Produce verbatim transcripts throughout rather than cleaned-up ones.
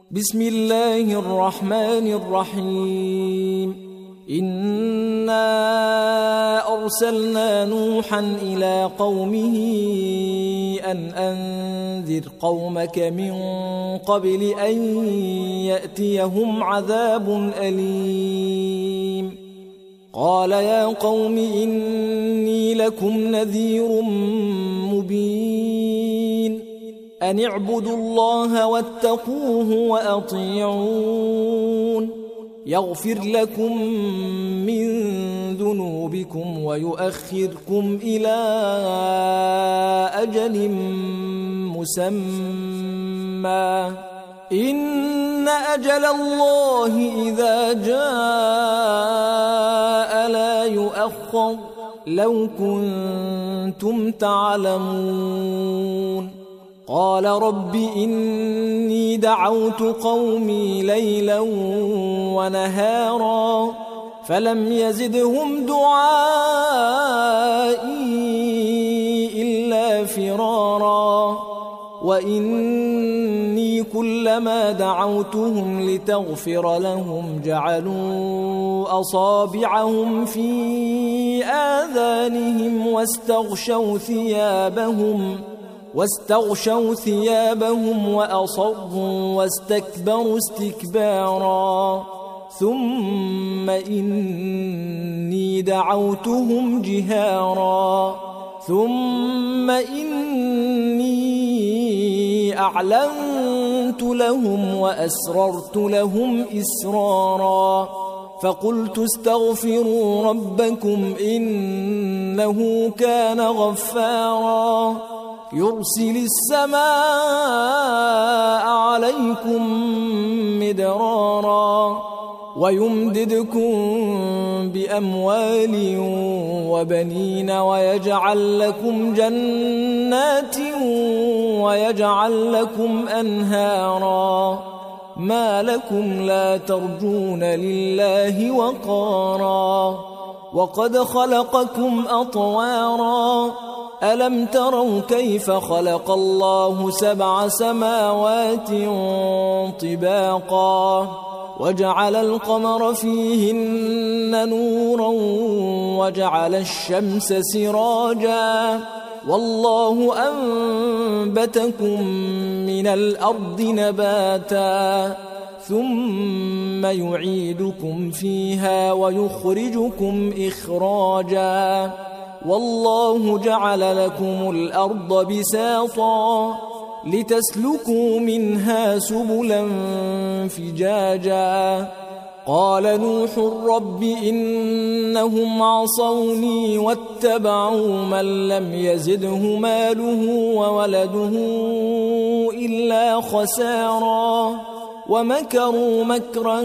بسم الله الرحمن الرحيم إنا أرسلنا نوحا إلى قومه أن أنذر قومك من قبل أن يأتيهم عذاب أليم قال يا قوم إني لكم نذير مبين أن اعبدوا الله واتقوه وأطيعون يغفر لكم من ذنوبكم ويؤخركم إلى أجل مسمى إن أجل الله إذا جاء لا يؤخر لو كنتم تعلمون قال رب إني دعوت قومي ليلا ونهارا فلم يزدهم دعائي إلا فرارا وإني كلما دعوتهم لتغفر لهم جعلوا أصابعهم في آذانهم واستغشوا ثيابهم واستغشوا ثيابهم وأصروا واستكبروا استكبارا ثم إني دعوتهم جهارا ثم إني أعلنت لهم وأسررت لهم إسرارا فقلت استغفروا ربكم إنه كان غفارا يرسل السماء عليكم مدرارا ويمددكم بأموال وبنين ويجعل لكم جنات ويجعل لكم أنهارا ما لكم لا ترجون لله وقارا وقد خلقكم أطوارا ألم تروا كيف خلق الله سبع سماوات طباقا وجعل القمر فيهن نورا وجعل الشمس سراجا والله أنبتكم من الأرض نباتا ثم يعيدكم فيها ويخرجكم إخراجا والله جعل لكم الأرض بساطا لتسلكوا منها سبلا فجاجا قال نوح رب إنهم عصوني واتبعوا من لم يزده ماله وولده إلا خسارا ومكروا مكرا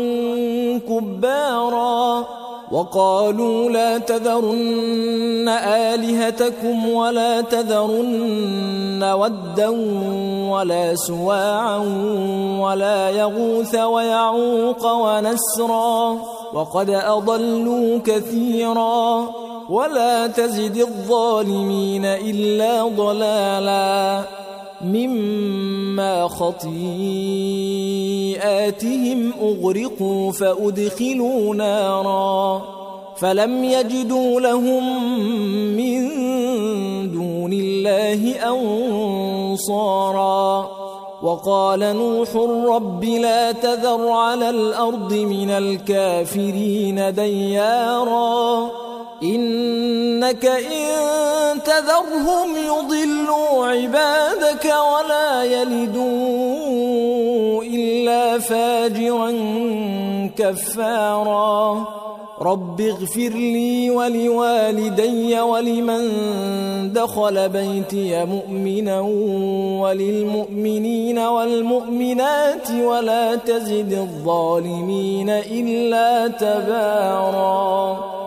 كبارا وقالوا لا تذرن آلهتكم ولا تذرن ودا ولا سواعا ولا يغوث ويعوق ونسرا وقد أضلوا كثيرا ولا تزد الظالمين إلا ضلالا مما خطيئاتهم أغرقوا فأدخلوا نارا فلم يجدوا لهم من دون الله أنصارا وقال نوح رب لا تذر على الأرض من الكافرين ديارا إنك إن تذرهم يضلوا عبادك ولا يلدوا إلا فاجرا كفارا رب اغفر لي ولوالدي ولمن دخل بيتي مؤمنا وللمؤمنين والمؤمنات ولا تزد الظالمين إلا تبارا.